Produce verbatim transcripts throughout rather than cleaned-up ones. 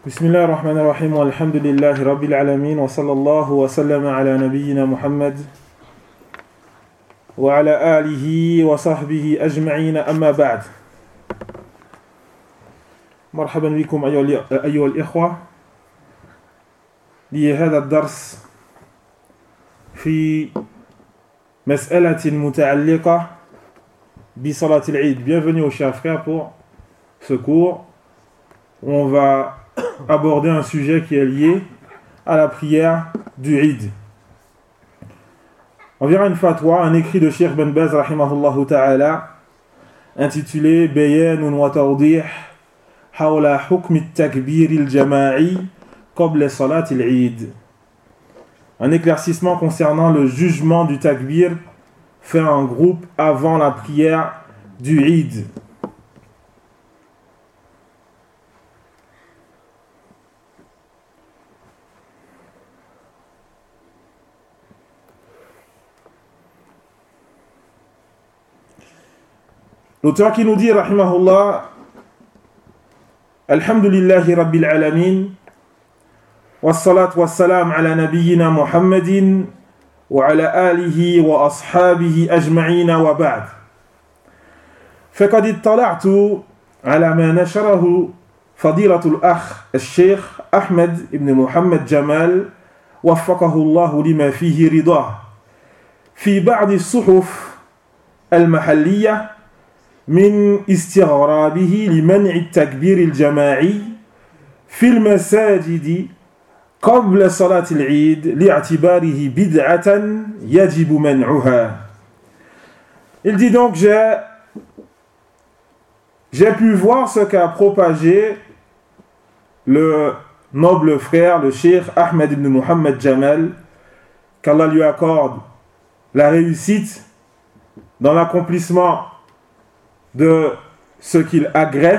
بسم الله الرحمن الرحيم والحمد لله رب العالمين وصلى الله وسلم على نبينا محمد وعلى آله وصحبه أجمعين أما بعد مرحبا بكم أيها الإخوة لهذا الدرس في مسألة متعلقة بصلاة العيد. Bienvenue aux chers frères pour ce cours où on va aborder un sujet qui est lié à la prière du Eid. On verra une fatwa, un écrit de Cheikh Ben Baz rahimahullah ta'ala intitulé Bayanun wa tawdih hawla hukm at-takbir al-jama'i qabla salat al-Eid. Un éclaircissement concernant le jugement du takbir fait en groupe avant la prière du Eid. L'auteur qui nous dit, rahimahullah, Alhamdulillahi Rabbil Alamin, wassalat wassalam ala nabiyyina Muhammadin, wa ala alihi wa ashabihi ajma'ina wa ba'd. فقد اطلعت على ما نشره فضيلة الأخ الشيخ أحمد بن محمد جمال وفقه الله لما فيه رضاه في بعض الصحف المحلية من استغرابه لمنع التكبير الجماعي في المساجد قبل صلاة العيد لاعتباره بدعة يجب منعها. Il dit donc, j'ai, j'ai pu voir ce qu'a propagé le noble frère, le cheikh Ahmed ibn Muhammad Jamal, qu'Allah lui accorde la réussite dans l'accomplissement de ce qu'il agrée,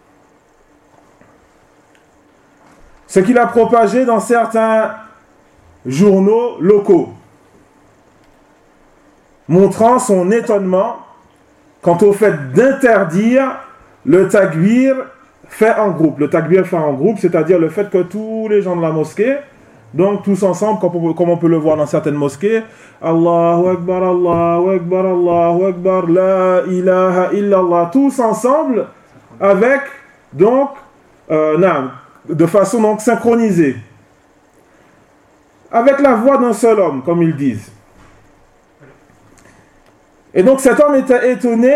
ce qu'il a propagé dans certains journaux locaux, montrant son étonnement quant au fait d'interdire le takbir fait en groupe. Le takbir fait en groupe, c'est-à-dire le fait que tous les gens de la mosquée, donc tous ensemble, comme on peut le voir dans certaines mosquées, Allahu Akbar, Allahu Akbar, Allahu Akbar, La ilaha illallah, tous ensemble, avec, donc, euh, non, de façon donc synchronisée, avec la voix d'un seul homme, comme ils disent. Et donc cet homme était étonné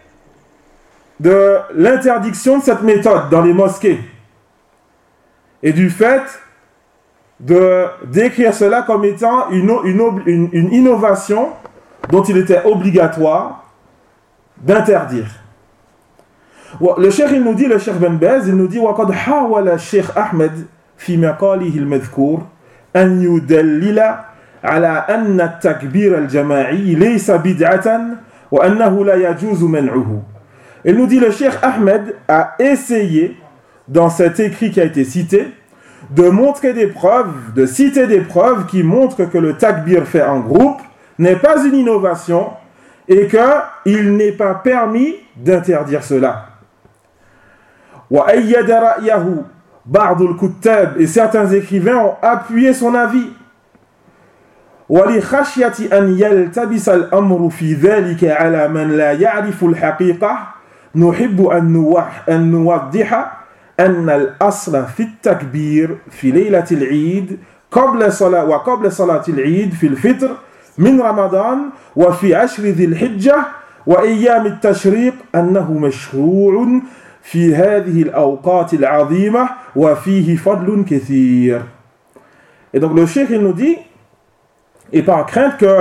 de l'interdiction de cette méthode dans les mosquées, et du fait de décrire cela comme étant une, une, une, une innovation dont il était obligatoire d'interdire. Le cheikh il nous dit, le cheikh Ben Baz, il nous dit وَقَدْ حَاوَلَ الشيخ أحمد في مقاله المذكور أن يدلل على أن التكبير الجماعي ليس بدعة وأنه لا يجوز منعه. Il nous dit, le cheikh Ahmed a essayé dans cet écrit qui a été cité de montrer des preuves, de citer des preuves qui montrent que le takbir fait en groupe n'est pas une innovation et qu'il n'est pas permis d'interdire cela. وَأَيَّدَ رَأْيَهُ بَعْضُ الْكُتَّابِ Et certains écrivains ont appuyé son avis. وَلِخَشْيَةِ أَنْ يَلْتَبِسَ الْأَمْرُ فِي ذَلِكَ عَلَى مَنْ لَا يَعْرِفُ الْحَقِيقَةَ نُحِبُّ أَنْ نُوَضِّحَ أن الأصل في التكبير في ليلة العيد قبل صلاة وقبل صلاة العيد في الفطر من رمضان وفي عشر ذي الحجة وأيام التشريق أنه مشروع في هذه الأوقات العظيمة وفيه فضل كثير. Et donc le cheikh il nous dit, et par crainte que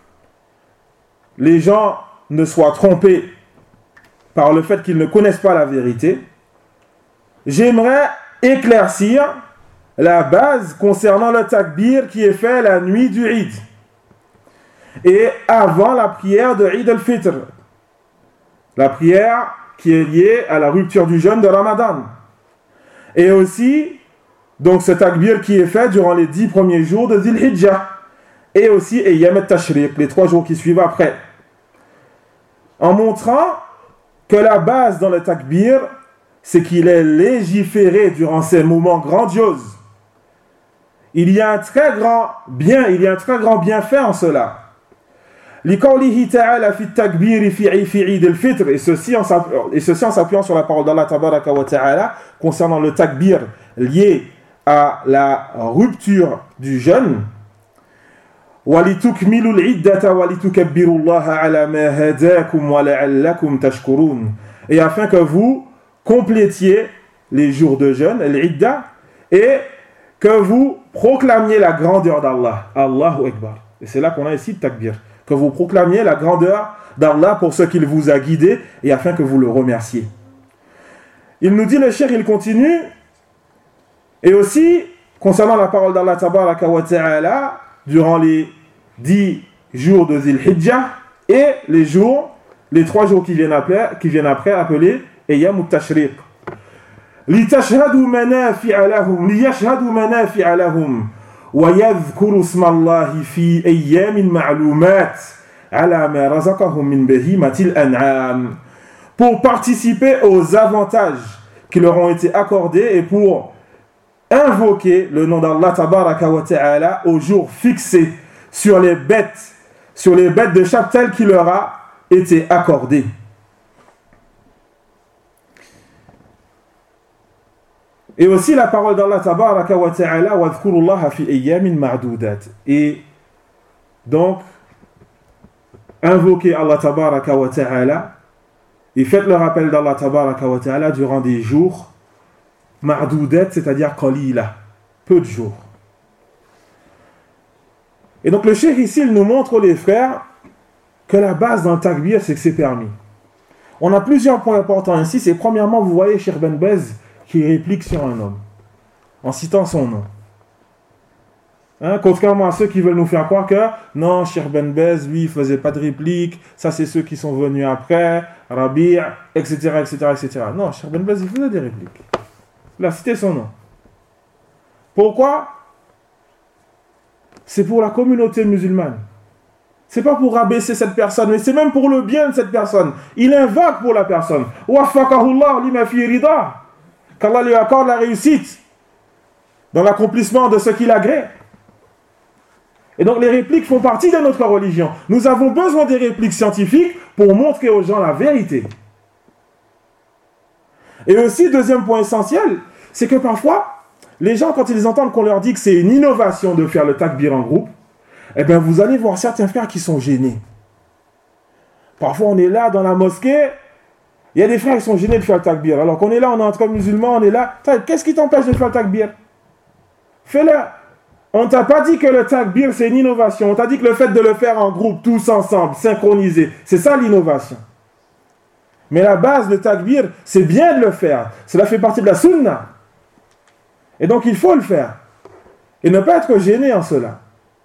les gens ne soient trompés par le fait qu'ils ne connaissent pas la vérité, j'aimerais éclaircir la base concernant le takbir qui est fait la nuit du Eid et avant la prière de Eid al-Fitr, la prière qui est liée à la rupture du jeûne de Ramadan, et aussi donc ce takbir qui est fait durant les dix premiers jours de Dhil Hijjah et aussi Ayyam al-Tashriq, les trois jours qui suivent après, en montrant que la base dans le takbir c'est qu'il est légiféré durant ces moments grandioses. Il y a un très grand bien, il y a un très grand bienfait en cela. لقوله تعالى في التكبير في في عيد الفطر, et ceci en et ceci en s'appuyant sur la parole d'Allah tabaraka wa ta'ala concernant le takbir lié à la rupture du jeûne. وَلِتُكْمِلُوا الْعِدَّةَ وَلِتُكَبِّرُوا اللَّهَ عَلَى مَا هَدَاكُمْ وَلَعَلَّكُمْ تَشْكُرُونَ, et afin que vous complétiez les jours de jeûne, l'idda, et que vous proclamiez la grandeur d'Allah. Allahu Akbar. Et c'est là qu'on a ici le takbir. Que vous proclamiez la grandeur d'Allah pour ce qu'il vous a guidé et afin que vous le remerciez. Il nous dit, le cheikh, il continue, et aussi, concernant la parole d'Allah tabaraka wa ta'ala, durant les dix jours de Zil Hijjah et les jours, les trois jours qui viennent après, qui viennent après appelés Ayyam al-Tashriq. لِتَشْهَدُوا مَنَافِعَ لَهُمْ لِيَشْهَدُوا مَنَافِعَ لَهُمْ وَيَذْكُرُوا اسْمَ اللَّهِ فِي أَيَّامٍ مَعْلُومَاتٍ عَلَى مَا رَزَقَهُم مِّن بَهِيمَةِ الْأَنْعَامِ, pour participer aux avantages qui leur ont été accordés et pour invoquer le nom d'Allah tabaraka wa ta'ala au jour fixé sur les bêtes, sur les bêtes de chaque tel qui leur a été accordé. Et aussi la parole d'Allah tabaraka wa ta'ala wadhkurullaha fi ayyamin ma'dudat, et donc invoquez Allah tabaraka wa ta'ala et faites le rappel d'Allah tabaraka wa ta'ala durant des jours ma'dudat, c'est-à-dire qalila, peu de jours. Et donc le cheikh ici il nous montre, les frères, que la base d'un takbir c'est que c'est permis. On a plusieurs points importants ici. C'est premièrement, vous voyez Cheikh Ben Baz qui réplique sur un homme en citant son nom. Hein, contrairement à ceux qui veulent nous faire croire que non, Cheikh Ben Baz, lui, il faisait pas de réplique, ça c'est ceux qui sont venus après, Rabi', et cetera, et cetera, et cetera. Non, Cheikh Ben Baz, il faisait des répliques. Il a cité son nom. Pourquoi? C'est pour la communauté musulmane. C'est pas pour rabaisser cette personne, mais c'est même pour le bien de cette personne. Il invoque pour la personne. Waffaqahullah lima fi rida. Qu'Allah lui accorde la réussite dans l'accomplissement de ce qu'il agrée. Et donc les répliques font partie de notre religion. Nous avons besoin des répliques scientifiques pour montrer aux gens la vérité. Et aussi, deuxième point essentiel, c'est que parfois, les gens, quand ils entendent qu'on leur dit que c'est une innovation de faire le takbir en groupe, eh bien, vous allez voir certains frères qui sont gênés. Parfois, on est là dans la mosquée, il y a des frères qui sont gênés de faire le takbir. Alors qu'on est là, on est entre musulmans, on est là. Qu'est-ce qui t'empêche de faire le takbir? Fais-le. On ne t'a pas dit que le takbir, c'est une innovation. On t'a dit que le fait de le faire en groupe, tous ensemble, synchronisé, c'est ça l'innovation. Mais la base, le takbir, c'est bien de le faire. Cela fait partie de la sunna. Et donc, il faut le faire. Et ne pas être gêné en cela.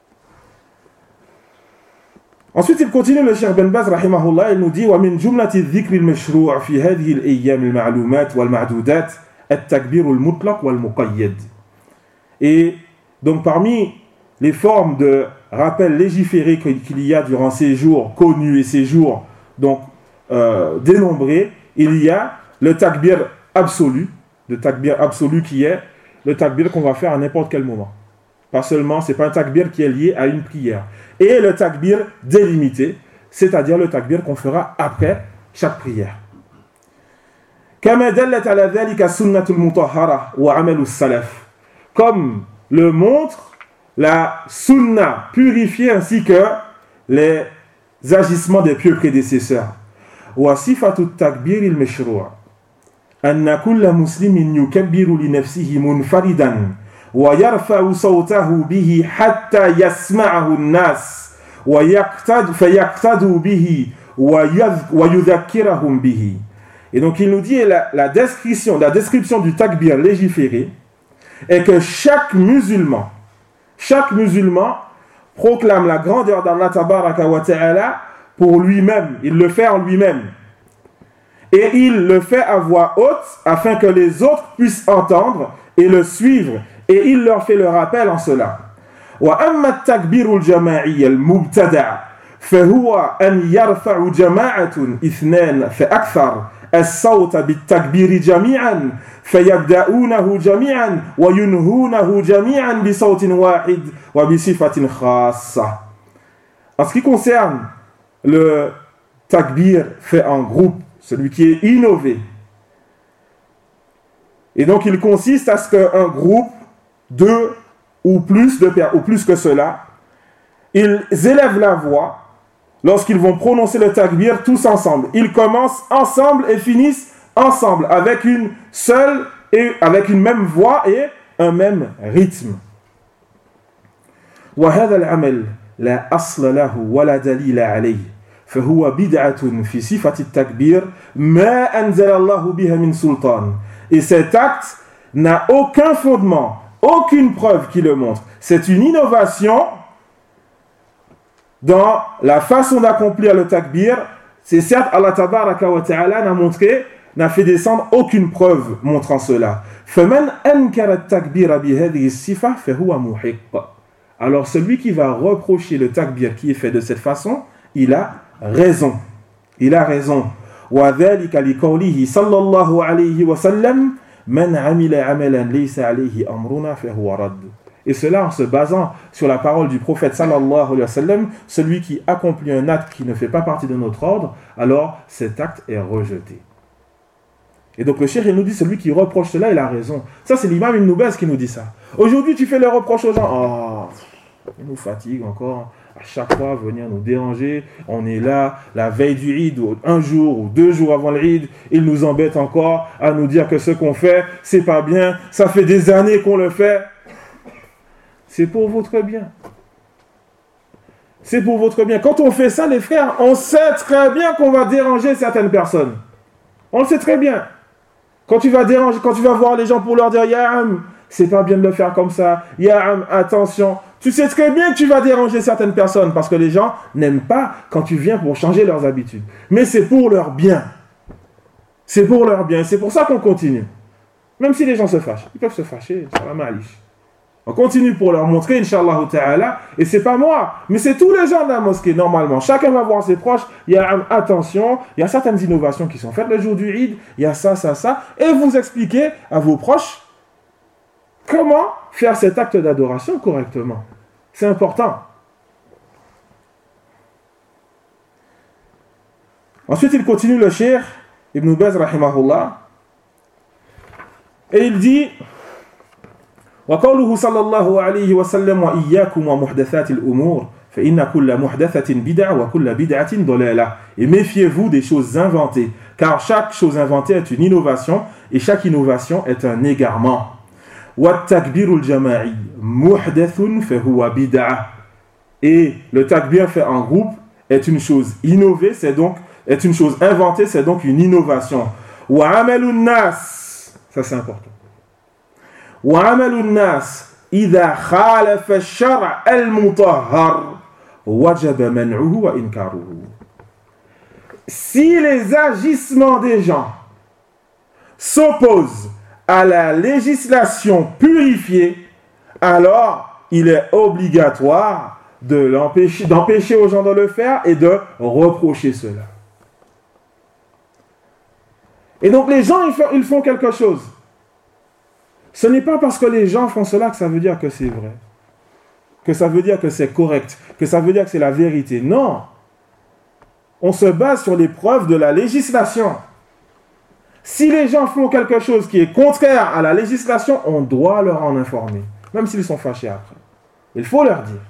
Ensuite, il continue, le Cheikh Ben Baz, rahimahullah, il nous dit وَمِنْ جُمْلَةِ الذِّكْرِ الْمَشْرُوعِ فِي هَذِهِ الْأَيَّامِ الْمَعْلُومَاتِ وَالْمَعْدُودَاتِ التَّكْبِيرُ الْمُطْلَقُ وَالْمُقَيَّدِ. Et donc, parmi les formes de rappel légiféré qu'il y a durant ces jours connus et ces jours donc, euh, dénombrés, il y a le takbir absolu, le takbir absolu qui est le takbir qu'on va faire à n'importe quel moment. Pas seulement, ce n'est pas un takbir qui est lié à une prière. Et le takbir délimité, c'est-à-dire le takbir qu'on fera après chaque prière. كما دلت على ذلك السنة المطهرة وعمل السلف. Comme le montre la sunna purifiée ainsi que les agissements des pieux prédécesseurs. وصفة التكبير المشروع أن كل مسلم يكبر لنفسه منفردا ويرفع صوته به حتى يسمعه الناس ويقتد فيقتدوا به ويذكرهم به. Et donc il nous dit la, la description la description du takbir légiféré est que chaque musulman chaque musulman proclame la grandeur d'Allah tabaraka wa ta'ala pour lui-même, il le fait en lui-même. Et il le fait à voix haute afin que les autres puissent entendre et le suivre. Et il leur fait le rappel en cela. وَأَمَّا التَّكْبِيرُ الْجَمَاعِيَّ الْمُبْتَدَعُ فَهُوَ أَنْ يَرْفَعُ جَمَاعَةٌ إِثْنَانَ فَأَكْثَرُ الصوت بالتكبير جميعا فيبدأونه جميعا وينهونه جميعا بصوت واحد وبصفة خاصة. En ce qui concerne le takbir fait en groupe, celui qui est innové, et donc il consiste à ce qu'un groupe, deux ou plus, de, ou plus que cela, ils élèvent la voix lorsqu'ils vont prononcer le takbir tous ensemble. Ils commencent ensemble et finissent ensemble, avec une seule et avec une même voix et un même rythme. وهذا العمل لا أصل له ولا دليل عليه فهو بدعة في صفة التكبير ما أنزل الله بها من سلطان. Et cet acte n'a aucun fondement, aucune preuve qui le montre. C'est une innovation dans la façon d'accomplir le takbir. C'est certes Allah tabaraka wa ta'ala n'a montré, n'a fait descendre aucune preuve montrant cela. فَمَنْ أَنْكَرَ التَّكْبِيرَ بِهَذِهِ الصِّفَةِ فَهُوَ مُحِقٌّ. Alors celui qui va reprocher le takbir qui est fait de cette façon, il a raison. Il a raison. وَذَلِكَ لِقَوْلِهِ صَلَّى اللَّهُ عَلَيْهِ وَسَلَّمَ مَنْ عَمِلَ عَمَلًا لَيْسَ عَلَيْهِ أَمْرُنَا فَهُوَ رَدٌّ. Et cela en se basant sur la parole du prophète sallallahu alayhi wa sallam, celui qui accomplit un acte qui ne fait pas partie de notre ordre, alors cet acte est rejeté. Et donc le cheikh il nous dit, celui qui reproche cela, il a raison. Ça c'est l'imam Ibn Baz qui nous dit ça. Aujourd'hui tu fais le reproche aux gens, oh, il nous fatigue encore, à chaque fois venir nous déranger, on est là, la veille du Eid, ou un jour ou deux jours avant le Eid, il nous embête encore à nous dire que ce qu'on fait, c'est pas bien, ça fait des années qu'on le fait. C'est pour votre bien. C'est pour votre bien. Quand on fait ça, les frères, on sait très bien qu'on va déranger certaines personnes. On le sait très bien. Quand tu vas déranger, quand tu vas voir les gens pour leur dire « Ya'am, c'est pas bien de le faire comme ça. Ya'am, attention. » Tu sais très bien que tu vas déranger certaines personnes parce que les gens n'aiment pas quand tu viens pour changer leurs habitudes. Mais c'est pour leur bien. C'est pour leur bien. C'est pour ça qu'on continue. Même si les gens se fâchent. Ils peuvent se fâcher. Ça va malish. On continue pour leur montrer, Inch'Allah ta'ala, et c'est pas moi, mais c'est tous les gens de la mosquée, normalement. Chacun va voir ses proches, il y a, attention, il y a certaines innovations qui sont faites le jour du Eid, il y a ça, ça, ça, et vous expliquez à vos proches comment faire cet acte d'adoration correctement. C'est important. Ensuite, il continue le cheikh, Ibn Baz, rahimahullah, et il dit... وقوله صلى الله عليه وسلم وإياكم ومحدثات الأمور فإن كل محدثة بدعة وكل بدعة ضلالة. Et méfiez-vous des choses inventées, car chaque chose inventée est une innovation et chaque innovation est un égarement. والتكبير الجماعي محدث فهو بدعة. Et le takbir fait en groupe est une chose innovée, c'est donc est une chose inventée, c'est donc une innovation. وعمل الناس, ça c'est important. وعمل الناس إذا خالف الشرع المطهر وجب منعه وإنكاره. Si les agissements des gens s'opposent à la législation purifiée, alors il est obligatoire de l'empêcher, d'empêcher aux gens de le faire et de reprocher cela. Et donc les gens, ils font, ils font quelque chose. Ce n'est pas parce que les gens font cela que ça veut dire que c'est vrai, que ça veut dire que c'est correct, que ça veut dire que c'est la vérité. Non. On se base sur les preuves de la législation. Si les gens font quelque chose qui est contraire à la législation, on doit leur en informer, même s'ils sont fâchés après. Il faut leur dire.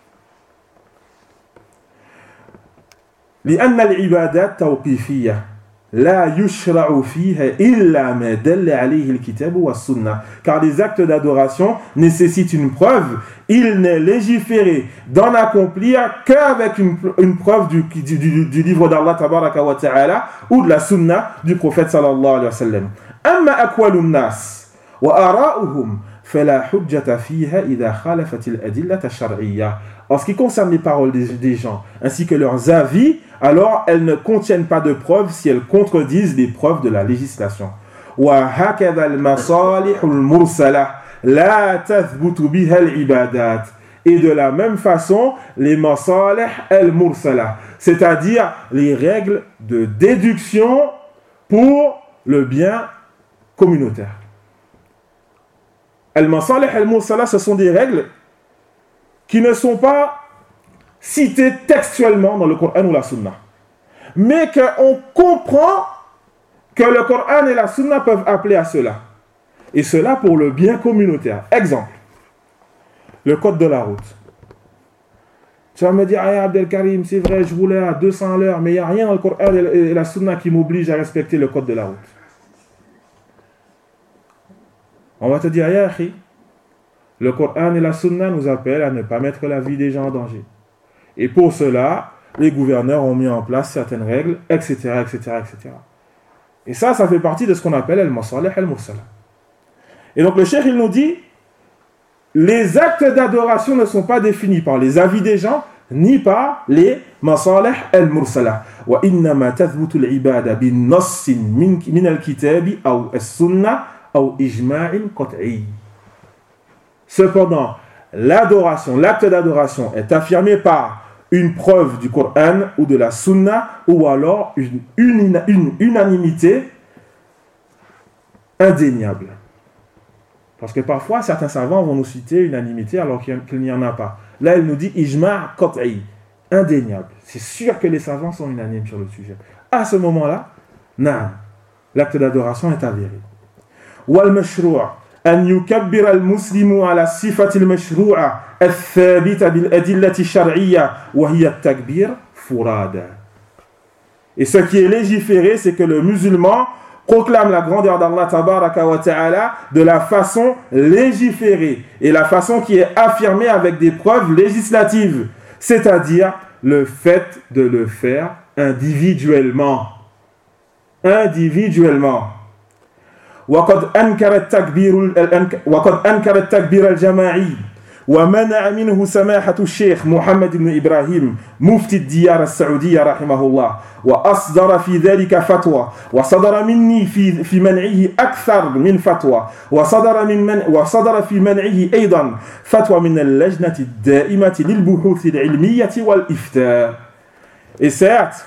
لأن العبادات توقيفية لا يشرع فيها إلا ما دل عليه الكتاب والسنة. Car les actes d'adoration nécessitent une preuve. Il n'est légiféré d'en accomplir qu'avec une, une preuve du, du, du, du livre d'Allah tabaraka wa ta'ala ou de la sunna du prophète sallallahu alayhi wa sallam. أما أقوال الناس وآراؤهم فلا حجة فيها إذا خالفت الأدلة الشرعية. En ce qui concerne les paroles des, des gens ainsi que leurs avis, alors elles ne contiennent pas de preuves si elles contredisent les preuves de la législation. وهكذا المصالح المرسلة لا تثبت بها العبادات. Et de la même façon, les masalih al-mursala, c'est-à-dire les règles de déduction pour le bien communautaire. Al-Masalih al-Mursala, ce sont des règles qui ne sont pas citées textuellement dans le Coran ou la Sunna, mais qu'on comprend que le Coran et la Sunna peuvent appeler à cela. Et cela pour le bien communautaire. Exemple, le code de la route. Tu vas me dire, ah, Abdelkarim, c'est vrai, je roulais à deux cents à l'heure, mais il n'y a rien dans le Coran et la Sunna qui m'oblige à respecter le code de la route. On va te dire, ya akhi, le Coran et la Sunna nous appellent à ne pas mettre la vie des gens en danger. Et pour cela, les gouverneurs ont mis en place certaines règles, et cetera, et cetera, et cetera. Et ça, ça fait partie de ce qu'on appelle al-masalih al-mursala. Et donc le cheikh, il nous dit, les actes d'adoration ne sont pas définis par les avis des gens, ni par les masalih al-mursala. Wa innama tathbutu al-ibada bin nassin min al-kitabi aw as-sunnah aw ijma'in qat'i. Cependant, l'adoration, l'acte d'adoration est affirmé par une preuve du Coran ou de la Sunna, ou alors une, une, une unanimité indéniable. Parce que parfois, certains savants vont nous citer unanimité alors qu'il n'y en a pas. Là, il nous dit ijma' qat'i, indéniable. C'est sûr que les savants sont unanimes sur le sujet. À ce moment-là, non, l'acte d'adoration est avéré. Wal mashru' أن يكبر المسلم على الصفة المشروعة الثابتة بالأدلة الشرعية وهي التكبير فرادا. Et ce qui est légiféré, c'est que le musulman proclame la grandeur d'Allah tabaraka wa ta'ala de la façon légiférée et la façon qui est affirmée avec des preuves législatives, c'est-à-dire le fait de le faire individuellement. Individuellement. وقد أنكر التكبير وقد أنكر التكبير الجماعي ومنع منه سماحة الشيخ محمد بن إبراهيم مفتي الديار السعودية رحمه الله وأصدر في ذلك فتوى وصدر مني في في منعه أكثر من فتوى وصدر من من وصدر في منعه أيضا فتوى من اللجنة الدائمة للبحوث العلمية والإفتاء. Et certes,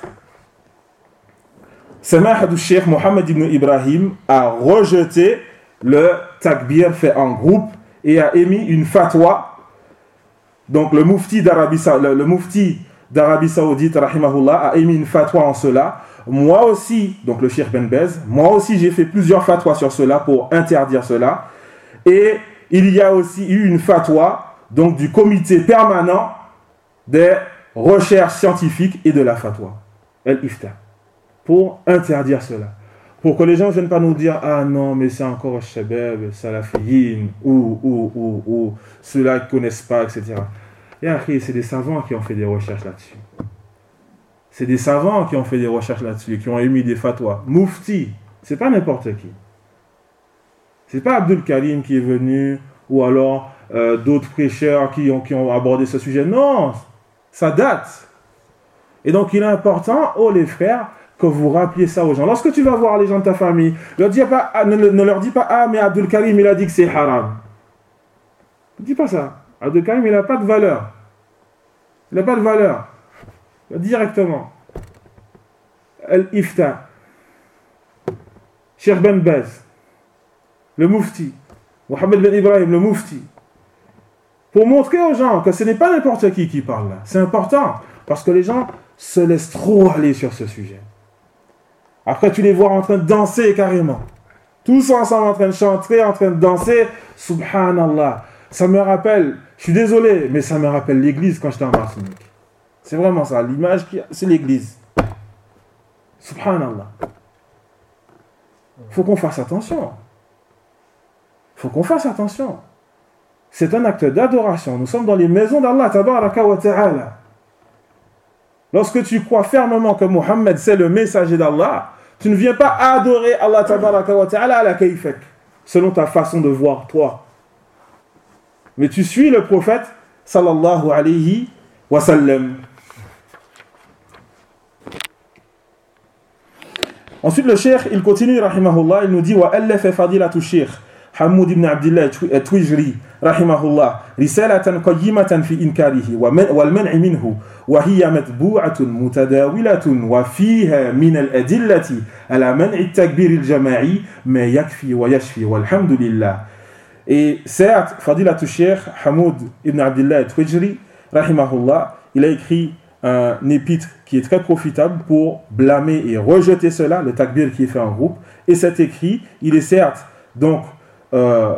Samahad al-Sheikh Mohammed ibn Ibrahim a rejeté le takbir fait en groupe et a émis une fatwa. Donc le mufti d'Arabie, le, le mufti d'Arabie Saoudite, rahimahullah, a émis une fatwa en cela. Moi aussi, donc le Cheikh Ben Bez, moi aussi j'ai fait plusieurs fatwas sur cela pour interdire cela. Et il y a aussi eu une fatwa donc, du comité permanent des recherches scientifiques et de la fatwa, Al-Ifta, pour interdire cela. Pour que les gens ne viennent pas nous dire « Ah non, mais c'est encore Shabab, Salafiyin, ou, ou, ou, ou, ceux-là qui ne connaissent pas, et cetera » Et après, c'est des savants qui ont fait des recherches là-dessus. C'est des savants qui ont fait des recherches là-dessus, qui ont émis des fatwas. Mufti, c'est pas n'importe qui. C'est pas Abdul Karim qui est venu, ou alors euh, d'autres prêcheurs qui ont, qui ont abordé ce sujet. Non, ça date. Et donc, il est important, oh les frères, que vous rappeliez ça aux gens. Lorsque tu vas voir les gens de ta famille, leur dis pas, ne, ne leur dis pas « Ah, mais Abdul Karim, il a dit que c'est haram. » Ne dis pas ça. Abdul Karim, il n'a pas de valeur. Il n'a pas de valeur. Directement. Al-Ifta. Cheikh Ben Bez. Le Mufti. Mohammed Ben Ibrahim, le Mufti. Pour montrer aux gens que ce n'est pas n'importe qui qui parle là. C'est important. Parce que les gens se laissent trop aller sur ce sujet. Après, tu les vois en train de danser carrément. Tous ensemble en train de chanter, en train de danser. Subhanallah. Ça me rappelle, je suis désolé, mais ça me rappelle l'église quand j'étais en Martinique. C'est vraiment ça. L'image, c'est l'église. Subhanallah. Il faut qu'on fasse attention. Il faut qu'on fasse attention. C'est un acte d'adoration. Nous sommes dans les maisons d'Allah, tabaraka wa ta'ala. Lorsque tu crois fermement que Mohammed c'est le messager d'Allah, tu ne viens pas adorer Allah tabaraka wa ta'ala à la kayfak, selon ta façon de voir toi. Mais tu suis le prophète sallallahu alayhi wa sallam. Ensuite le cheikh, il continue rahimahullah, il nous dit wa allafa fadilatu cheikh حمود بن عبد الله التويجري رحمه الله رسالة قيمة في إنكاره والمنع منه وهي مطبوعة متداولة وفيها من الأدلة على منع التكبير الجماعي ما يكفي ويشفي والحمد لله. Et certes, Fadilat al-Sheikh Hamoud ibn Abdullah al-Twijri, rahimahullah, il a écrit un épître qui est très profitable pour blâmer et rejeter cela, le takbir qui est fait en groupe. Et cet écrit, il est certes, donc, euh,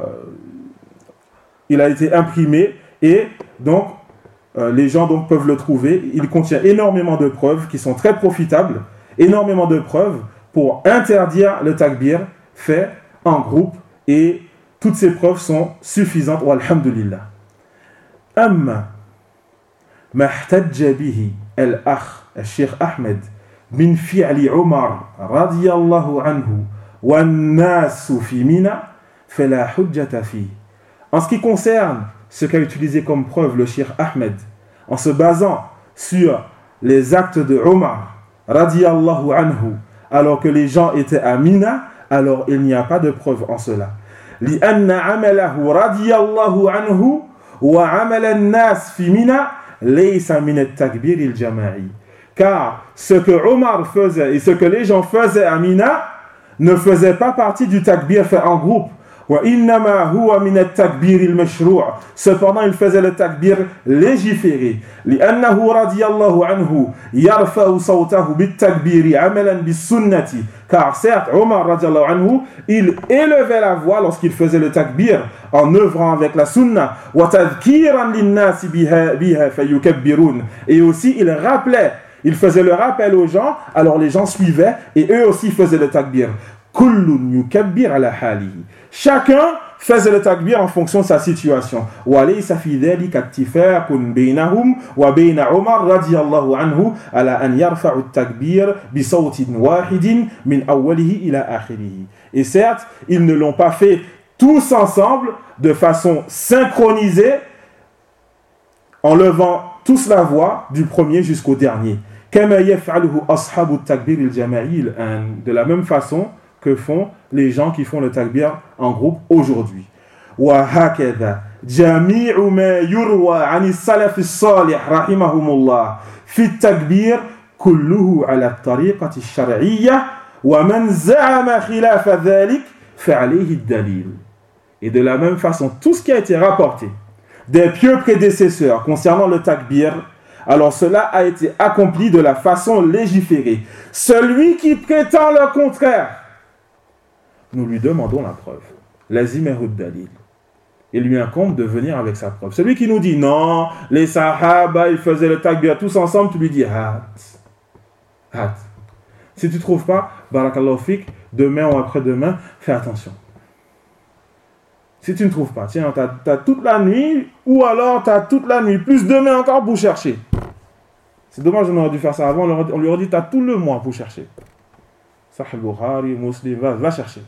il a été imprimé et donc, euh, les gens donc, peuvent le trouver. Il contient énormément de preuves qui sont très profitables, énormément de preuves pour interdire le takbir fait en groupe et toutes ces preuves sont suffisantes, walhamdulillah. Amma ma ihtajja bihi al-akh al-Sheikh Ahmed min fi'li Umar radiyallahu anhu wa an-nasu fi Mina fala hujjata fi. En ce qui concerne ce qu'a utilisé comme preuve le Sheikh Ahmed en se basant sur les actes de Umar radiyallahu anhu alors que les gens étaient à Mina, alors il n'y a pas de preuve en cela. لأن عمله رضي الله عنه وعمل الناس في منى ليس من التكبير الجماعي. Car ce que Omar faisait et ce que les gens faisaient à Mina ne faisait pas partie du takbir fait en groupe. وإنما هو من التكبير المشروع. Cependant, il faisait le takbir légiféré. لأنه رضي الله عنه يرفع صوته بالتكبير عملا بالسنة. Car certes, Omar radiallahu anhu, il élevait la voix lorsqu'il faisait le takbir en œuvrant avec la sunna. وتذكيرا للناس بها بها فيكبرون. Et aussi, il rappelait, il faisait le rappel aux gens, alors les gens suivaient et eux aussi faisaient le takbir. كل يكبر على حاله. Chacun faisait le takbir en fonction de sa situation. وليس في ذلك اتفاق بينهم وبين عمر رضي الله عنه على أن يرفع التكبير بصوت واحد من أوله إلى آخره. Et certes, ils ne l'ont pas fait tous ensemble de façon synchronisée en levant tous la voix du premier jusqu'au dernier. كما يفعله أصحاب التكبير الجماعي الآن. De la même façon que font les gens qui font le takbir en groupe aujourd'hui. وهكذا جميع ما يروى عن السلف الصالح رحمهم الله في التكبير كله على الطريقة الشرعية ومن زعم خلاف ذلك فعليه الدليل. Et de la même façon, tout ce qui a été rapporté des pieux prédécesseurs concernant le takbir, alors cela a été accompli de la façon légiférée. Celui qui prétend le contraire, nous lui demandons la preuve. Lazimehud dalil. Il lui incombe de venir avec sa preuve. Celui qui nous dit non, les sahaba, ils faisaient le takbir tous ensemble, tu lui dis hat. Hat. Si tu ne trouves pas, barakallahu fik, demain ou après-demain, fais attention. Si tu ne trouves pas, tiens, tu as toute la nuit, ou alors tu as toute la nuit, plus demain encore pour chercher. C'est dommage, on aurait dû faire ça avant, on lui aurait dit tu as tout le mois pour chercher. Sahih Bukhari, Muslim, va, va chercher.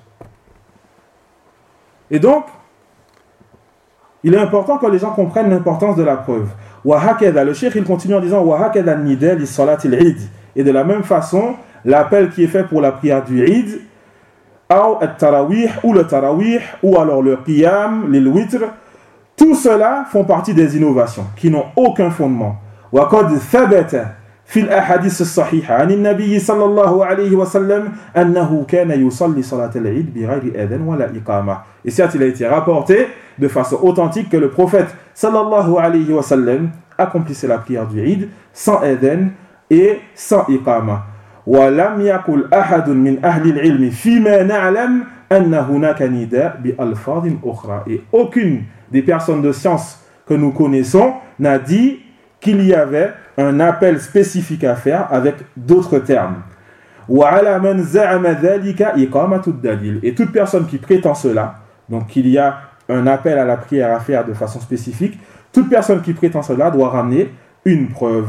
Et donc, il est important que les gens comprennent l'importance de la preuve. Wahakeda, le cheikh il continue en disant Wahakeda nidal li salat al-Eid. Et de la même façon, l'appel qui est fait pour la prière du Eid, ou le tarawih, ou le tarawih, ou alors le qiyam, le witr, tout cela font partie des innovations qui n'ont aucun fondement. Wa qad thabata في الأحاديث الصحيحة عن النبي صلى الله عليه وسلم أنه كان يصلي صلاة العيد بغير أذان ولا إقامة. Et certes, il a été rapporté de façon authentique que le prophète sallallahu alayhi wa sallam accomplissait la prière du Eid sans adhan et sans iqama. ولم يقل أحد من أهل العلم فيما نعلم أن هناك نداء بألفاظ أخرى. Et aucune des personnes de science que nous connaissons n'a dit qu'il y avait un appel spécifique à faire avec d'autres termes. Et toute personne qui prétend cela, donc qu'il y a un appel à la prière à faire de façon spécifique, toute personne qui prétend cela doit ramener une preuve.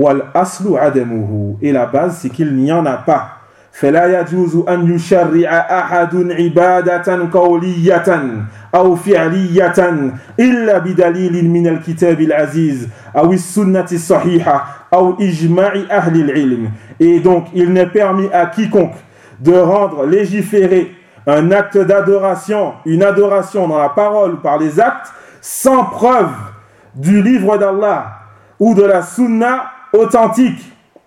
Et la base, c'est qu'il n'y en a pas. فلا يجوز أن يشرع أحد عبادة قولية أو فعلية إلا بدليل من الكتاب العزيز أو السنة الصحيحة أو إجماع أهل العلم. Et donc, il n'est permis à quiconque de rendre légiférer un acte d'adoration, une adoration dans la parole ou par les actes, sans preuve du livre d'Allah ou de la sunna authentique,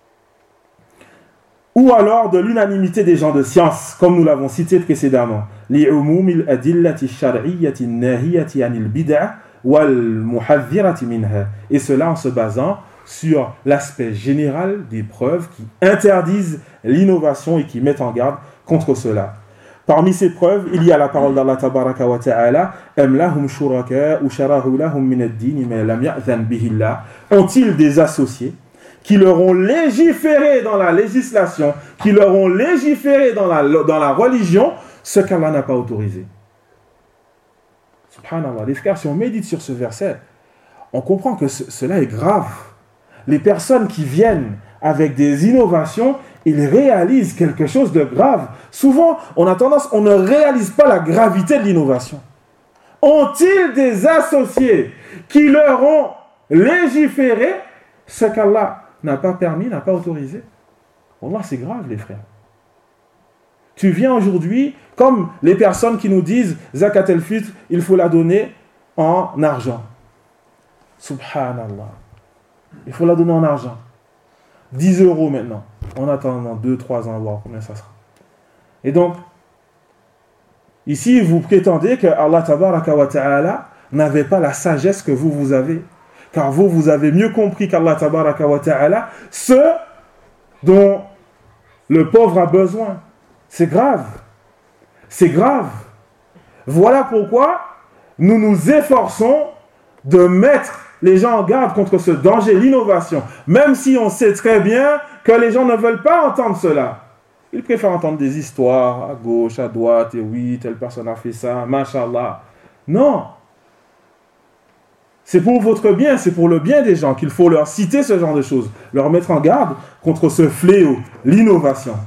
ou alors de l'unanimité des gens de science, comme nous l'avons cité précédemment. لِعُمُومِ الْأَدِلَّةِ الشَّرْعِيَّةِ النَّاهِيَةِ عَنِ الْبِدْعَةِ وَالْمُحَذِّرَةِ مِنْهَا. Et cela en se basant sur l'aspect général des preuves qui interdisent l'innovation et qui mettent en garde contre cela. Parmi ces preuves, il y a la parole d'Allah tabaraka wa ta'ala: Am lahum shuraka'u shara'u lahum min ad-din ma lam ya'zan bihi Allah. Ont-ils des associés qui leur ont légiféré dans la législation, qui leur ont légiféré dans la, dans la religion, ce qu'Allah n'a pas autorisé. Subhanallah. Les frères, si on médite sur ce verset, on comprend que ce, cela est grave. Les personnes qui viennent avec des innovations, ils réalisent quelque chose de grave. Souvent, on a tendance, on ne réalise pas la gravité de l'innovation. Ont-ils des associés qui leur ont légiféré ce qu'Allah n'a pas permis, n'a pas autorisé? Wallah, c'est grave, les frères. Tu viens aujourd'hui, comme les personnes qui nous disent Zakat el-Fitr, il faut la donner en argent. Subhanallah. Il faut la donner en argent. dix euros maintenant. On attend dans deux trois ans à voir combien ça sera. Et donc, ici, vous prétendez que Allah tabaraka wa ta'ala n'avait pas la sagesse que vous, vous avez. Car vous, vous avez mieux compris qu'Allah tabaraka wa ta'ala ce dont le pauvre a besoin. C'est grave. C'est grave. Voilà pourquoi nous nous efforçons de mettre les gens en garde contre ce danger, l'innovation. Même si on sait très bien que les gens ne veulent pas entendre cela. Ils préfèrent entendre des histoires à gauche, à droite, et oui, telle personne a fait ça, mashallah. Non. C'est pour votre bien, c'est pour le bien des gens qu'il faut leur citer ce genre de choses, leur mettre en garde contre ce fléau, l'innovation.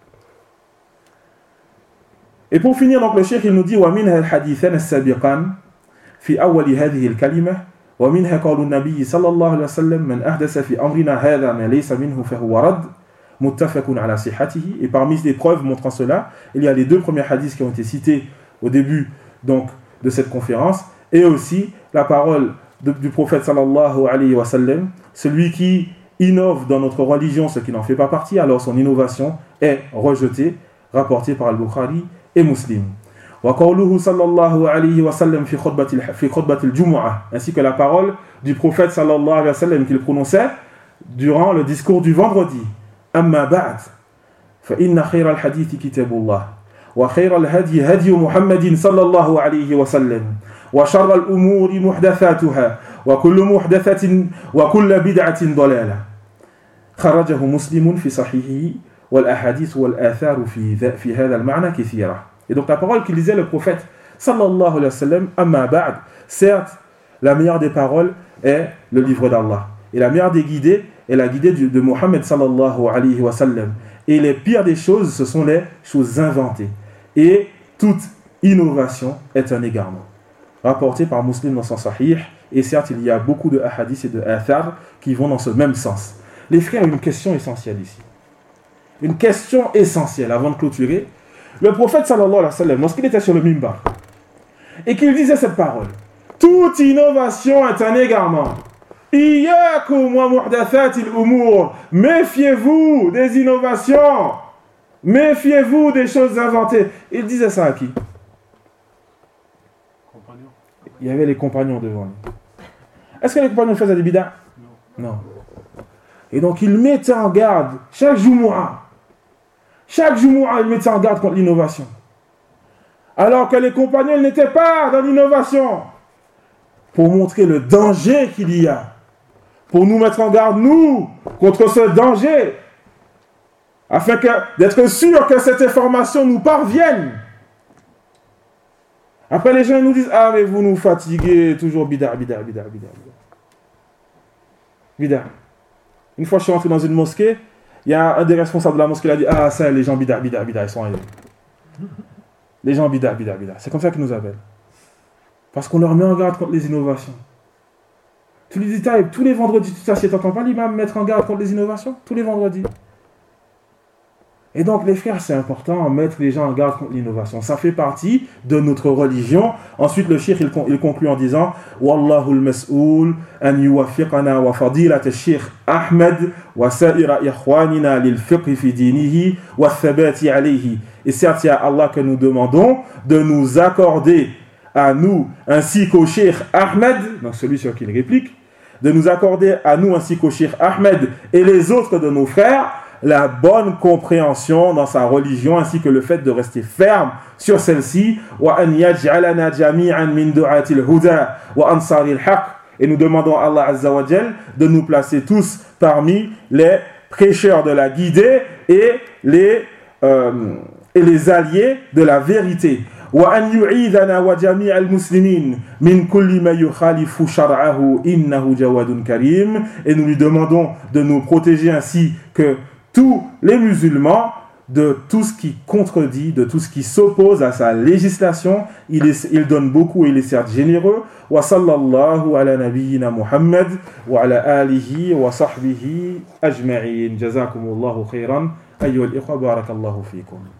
Et pour finir, donc le cheikh il nous dit وَمِنْهَا الْحَدِيثَانَ السَّابِقَانِ فِي أَوَّلِ هَذِهِ الْكَلِمَةِ وَمِنْهَا قَوْلُ النَّبِيِّ صلى الله عليه وسلم مَنْ أَحْدَثَ فِي أَمْرِنَا هَذَا مَا لَيْسَ مِنْهُ فَهُوَ رَدٌّ مُتَّفَقٌ عَلَى صِحَّتِهِ. Et parmi les preuves montrant cela, il y a les deux premiers hadiths qui ont été cités au début donc de cette conférence, et aussi la parole de, du prophète sallallahu alayhi wa sallam: celui qui innove dans notre religion ce qui n'en fait pas partie, alors son innovation est rejetée, rapportée par Al-Bukhari et Muslim. Wa qawluhu sallallahu alayhi wa sallam fi khutbati fi khutbati al-jumu'ah, ainsi que la parole du prophète sallallahu alayhi wa sallam qu'il prononçait durant le discours du vendredi: amma ba'd fa inna khayra al-hadithi kitabullah wa khayra al-hadi hadi Muhammadin sallallahu alayhi wa sallam wa sharra al-umuri muhdathatuha wa kullu muhdathatin wa kullu bid'atin dalalah. Kharajahu Muslimun fi sahihihi wal ahadith wal athar fi fi hadha al-ma'na kathira. Et donc la parole qu'il disait le prophète sallallahu alayhi wa sallam, amma ba'd, certes la meilleure des paroles est le livre d'Allah, et la meilleure des guidées est la guidée de Muhammad sallallahu alayhi wa sallam, et les pires des choses ce sont les choses inventées, et toute innovation est un égarement. Rapporté par Muslim dans son sahih, et certes il y a beaucoup de hadiths et de athar qui vont dans ce même sens. Les frères, une question essentielle ici, une question essentielle avant de clôturer. Le prophète sallallahu alayhi wa sallam, lorsqu'il était sur le mimbar et qu'il disait cette parole: toute innovation est un égarement. Iyyakum wa muhdathatil umur. Méfiez-vous des innovations. Méfiez-vous des choses inventées. Il disait ça à qui? Compagnons. Il y avait les compagnons devant lui. Est-ce que les compagnons faisaient des bid'ah? Non. Non. Et donc il mettait en garde chaque Jumu'ah. Chaque Jumu'ah, il mettait en garde contre l'innovation. Alors que les compagnons n'étaient pas dans l'innovation. Pour montrer le danger qu'il y a. Pour nous mettre en garde, nous, contre ce danger. Afin que, d'être sûr que cette information nous parvienne. Après, les gens nous disent: ah, mais vous nous fatiguez, toujours bid'a, bid'a, bid'a, bid'a. Bid'a. Une fois, je suis rentré dans une mosquée. Il y a un des responsables de la mosquée qui a dit: ah, ça, les gens bid'a, bid'a, bid'a, ils sont arrivés. Les gens bid'a, bid'a, bid'a. C'est comme ça qu'ils nous appellent. Parce qu'on leur met en garde contre les innovations. Tu lui dis: tous les vendredis, tu t'assieds, t'entends pas l'imam mettre en garde contre les innovations? Tous les vendredis. Et donc, les frères, c'est important de mettre les gens en garde contre l'innovation. Ça fait partie de notre religion. Ensuite, le cheikh, il, il conclut en disant Wallahu al-mas'oul an yuwaffiqana wa fadilat al-cheikh Ahmed wa sa'ira ikhwanina lil fiqh fi dinihi wa thabati alayhi. Et certes, c'est à Allah que nous demandons de nous accorder à nous ainsi qu'au cheikh Ahmed, donc celui sur qui il réplique, de nous accorder à nous ainsi qu'au cheikh Ahmed et les autres de nos frères la bonne compréhension dans sa religion ainsi que le fait de rester ferme sur celle-ci. Et nous demandons à Allah Azza wa Jal de nous placer tous parmi les prêcheurs de la guidée et les, euh, et les alliés de la vérité. وأن يعيذنا وجميع المسلمين من كل ما يخالف شرعه إنه جواد كريم. Et nous lui demandons de nous protéger ainsi que tous les musulmans de tout ce qui contredit, de tout ce qui s'oppose à sa législation. Il, est, il donne beaucoup et il est certes généreux. Wa sallallahu ala nabiyyina Muhammad wa ala alihi wa sahbihi ajma'in. Jazakumullahu khairan. Ayyuhal ikhwa, barakallahu fikum.